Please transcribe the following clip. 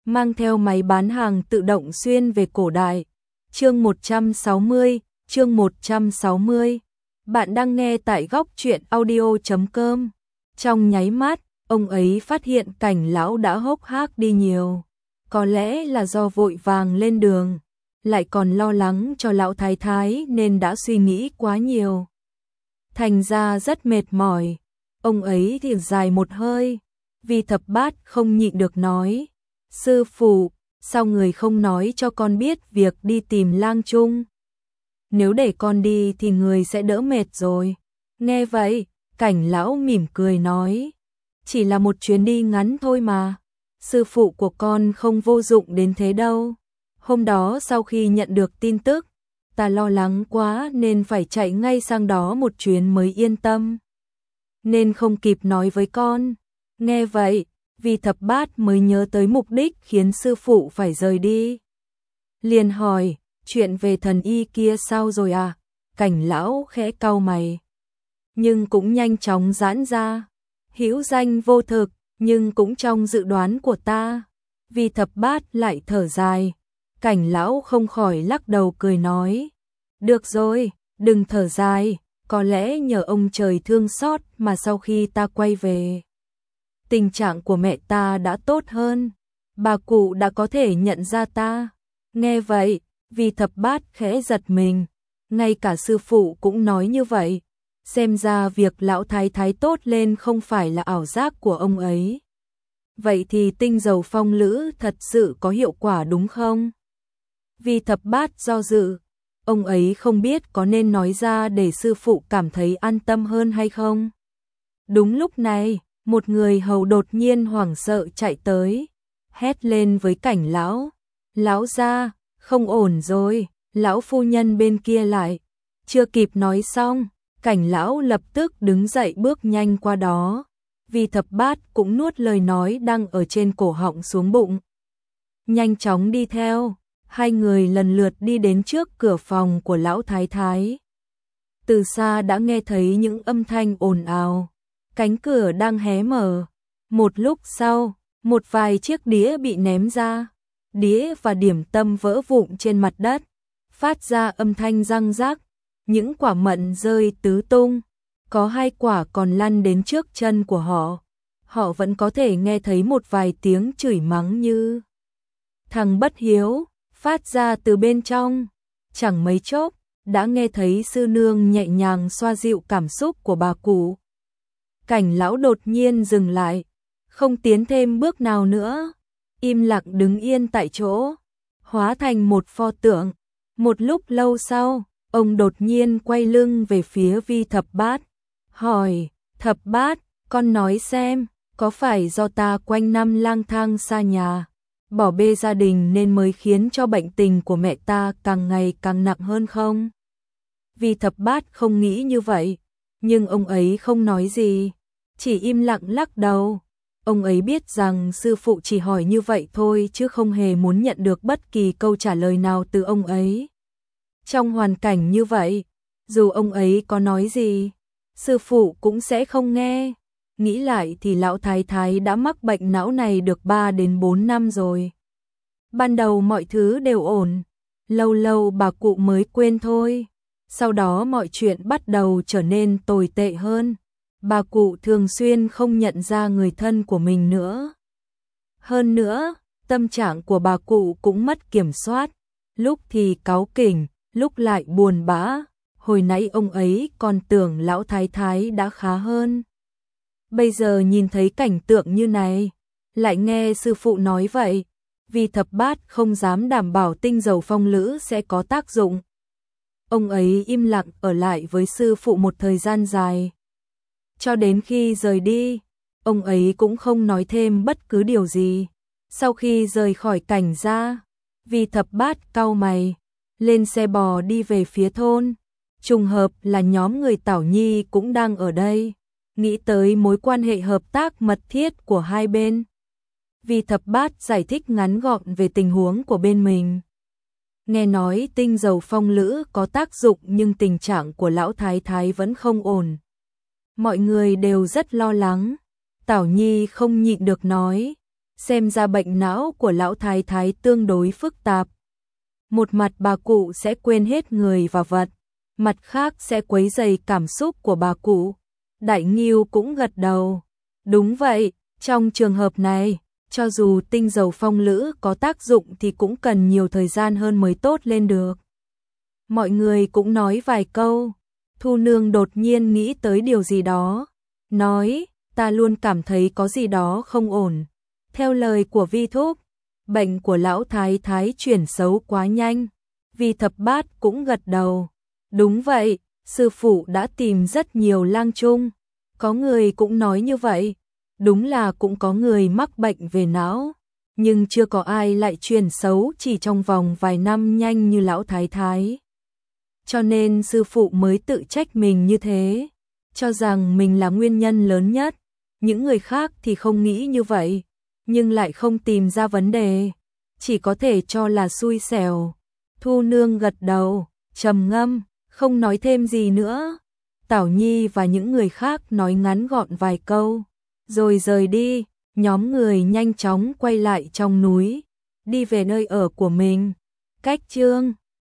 mang theo máy bán hàng tự động xuyên về cổ đại. Chương 160, chương 160. Bạn đang nghe tại góc truyện audio.com. Trong nháy mắt, ông ấy phát hiện Cảnh lão đã hốc hác đi nhiều. Có lẽ là do vội vàng lên đường, lại còn lo lắng cho lão thái thái nên đã suy nghĩ quá nhiều. Thành ra rất mệt mỏi, ông ấy thì dài một hơi, vì Thập Bát không nhịn được nói. Sư phụ, sao người không nói cho con biết việc đi tìm Lang Trung? Nếu để con đi thì người sẽ đỡ mệt rồi. Nghe vậy, Cảnh lão mỉm cười nói. Chỉ là một chuyến đi ngắn thôi mà. Sư phụ của con không vô dụng đến thế đâu. Hôm đó sau khi nhận được tin tức, ta lo lắng quá nên phải chạy ngay sang đó một chuyến mới yên tâm. Nên không kịp nói với con. Nghe vậy, vì Thập Bát mới nhớ tới mục đích khiến sư phụ phải rời đi. Liền hỏi, chuyện về thần y kia sao rồi à? Cảnh lão khẽ cau mày. Nhưng cũng nhanh chóng giãn ra. Hữu danh vô thực, nhưng cũng trong dự đoán của ta. Vì Thập Bát lại thở dài. Cảnh lão không khỏi lắc đầu cười nói. Được rồi, đừng thở dài, có lẽ nhờ ông trời thương xót mà sau khi ta quay về, tình trạng của mẹ ta đã tốt hơn, bà cụ đã có thể nhận ra ta. Nghe vậy, vì Thập Bát khẽ giật mình, ngay cả sư phụ cũng nói như vậy, xem ra việc lão thái thái tốt lên không phải là ảo giác của ông ấy. Vậy thì tinh dầu phong lữ thật sự có hiệu quả đúng không? Vì Thập Bát do dự, ông ấy không biết có nên nói ra để sư phụ cảm thấy an tâm hơn hay không. Đúng lúc này, một người hầu đột nhiên hoảng sợ chạy tới, hét lên với Cảnh lão. Lão gia, không ổn rồi, lão phu nhân bên kia lại. Chưa kịp nói xong, Cảnh lão lập tức đứng dậy bước nhanh qua đó. Vì Thập Bát cũng nuốt lời nói đang ở trên cổ họng xuống bụng. Nhanh chóng đi theo, hai người lần lượt đi đến trước cửa phòng của lão thái thái. Từ xa đã nghe thấy những âm thanh ồn ào. Cánh cửa đang hé mở. Một lúc sau, một vài chiếc đĩa bị ném ra. Đĩa và điểm tâm vỡ vụn trên mặt đất, phát ra âm thanh răng rắc. Những quả mận rơi tứ tung. Có hai quả còn lăn đến trước chân của họ. Họ vẫn có thể nghe thấy một vài tiếng chửi mắng như thằng bất hiếu, phát ra từ bên trong. Chẳng mấy chốc, đã nghe thấy sư nương nhẹ nhàng xoa dịu cảm xúc của bà cụ. Cảnh lão đột nhiên dừng lại, không tiến thêm bước nào nữa, im lặng đứng yên tại chỗ, hóa thành một pho tượng. Một lúc lâu sau, ông đột nhiên quay lưng về phía Vi Thập Bát, hỏi, Thập Bát, con nói xem, có phải do ta quanh năm lang thang xa nhà, bỏ bê gia đình nên mới khiến cho bệnh tình của mẹ ta càng ngày càng nặng hơn không? Vì Thập Bát không nghĩ như vậy, nhưng ông ấy không nói gì, chỉ im lặng lắc đầu. Ông ấy biết rằng sư phụ chỉ hỏi như vậy thôi chứ không hề muốn nhận được bất kỳ câu trả lời nào từ ông ấy. Trong hoàn cảnh như vậy, dù ông ấy có nói gì, sư phụ cũng sẽ không nghe. Nghĩ lại thì lão thái thái đã mắc bệnh não này được 3 đến 4 năm rồi. Ban đầu mọi thứ đều ổn, lâu lâu bà cụ mới quên thôi. Sau đó mọi chuyện bắt đầu trở nên tồi tệ hơn. Bà cụ thường xuyên không nhận ra người thân của mình nữa. Hơn nữa, tâm trạng của bà cụ cũng mất kiểm soát, lúc thì cáu kỉnh, lúc lại buồn bã. Hồi nãy ông ấy còn tưởng lão thái thái đã khá hơn. Bây giờ nhìn thấy cảnh tượng như này, lại nghe sư phụ nói vậy, Vì Thập Bát không dám đảm bảo tinh dầu phong lữ sẽ có tác dụng. Ông ấy im lặng ở lại với sư phụ một thời gian dài. Cho đến khi rời đi, ông ấy cũng không nói thêm bất cứ điều gì. Sau khi rời khỏi Cảnh ra, Vì Thập Bát cau mày, lên xe bò đi về phía thôn. Trùng hợp là nhóm người Tảo Nhi cũng đang ở đây. Nghĩ tới mối quan hệ hợp tác mật thiết của hai bên, Vì Thập Bát giải thích ngắn gọn về tình huống của bên mình. Nghe nói tinh dầu phong lữ có tác dụng nhưng tình trạng của lão thái thái vẫn không ổn. Mọi người đều rất lo lắng. Tảo Nhi không nhịn được nói, xem ra bệnh não của lão thái thái tương đối phức tạp. Một mặt bà cụ sẽ quên hết người và vật, mặt khác sẽ quấy rầy cảm xúc của bà cụ. Đại Ngưu cũng gật đầu. Đúng vậy, trong trường hợp này, cho dù tinh dầu phong lữ có tác dụng thì cũng cần nhiều thời gian hơn mới tốt lên được. Mọi người cũng nói vài câu. Thu Nương đột nhiên nghĩ tới điều gì đó, nói, ta luôn cảm thấy có gì đó không ổn. Theo lời của Vi Thúc, bệnh của lão thái thái chuyển xấu quá nhanh. Vi Thập Bát cũng gật đầu. Đúng vậy, sư phụ đã tìm rất nhiều lang chung. Có người cũng nói như vậy. Đúng là cũng có người mắc bệnh về não, nhưng chưa có ai lại chuyển xấu chỉ trong vòng vài năm nhanh như lão thái thái. Cho nên sư phụ mới tự trách mình như thế, cho rằng mình là nguyên nhân lớn nhất. Những người khác thì không nghĩ như vậy, nhưng lại không tìm ra vấn đề, chỉ có thể cho là xui xẻo. Thu Nương gật đầu, trầm ngâm, không nói thêm gì nữa. Tảo Nhi và những người khác nói ngắn gọn vài câu, rồi rời đi. Nhóm người nhanh chóng quay lại trong núi, đi về nơi ở của mình. Cách chương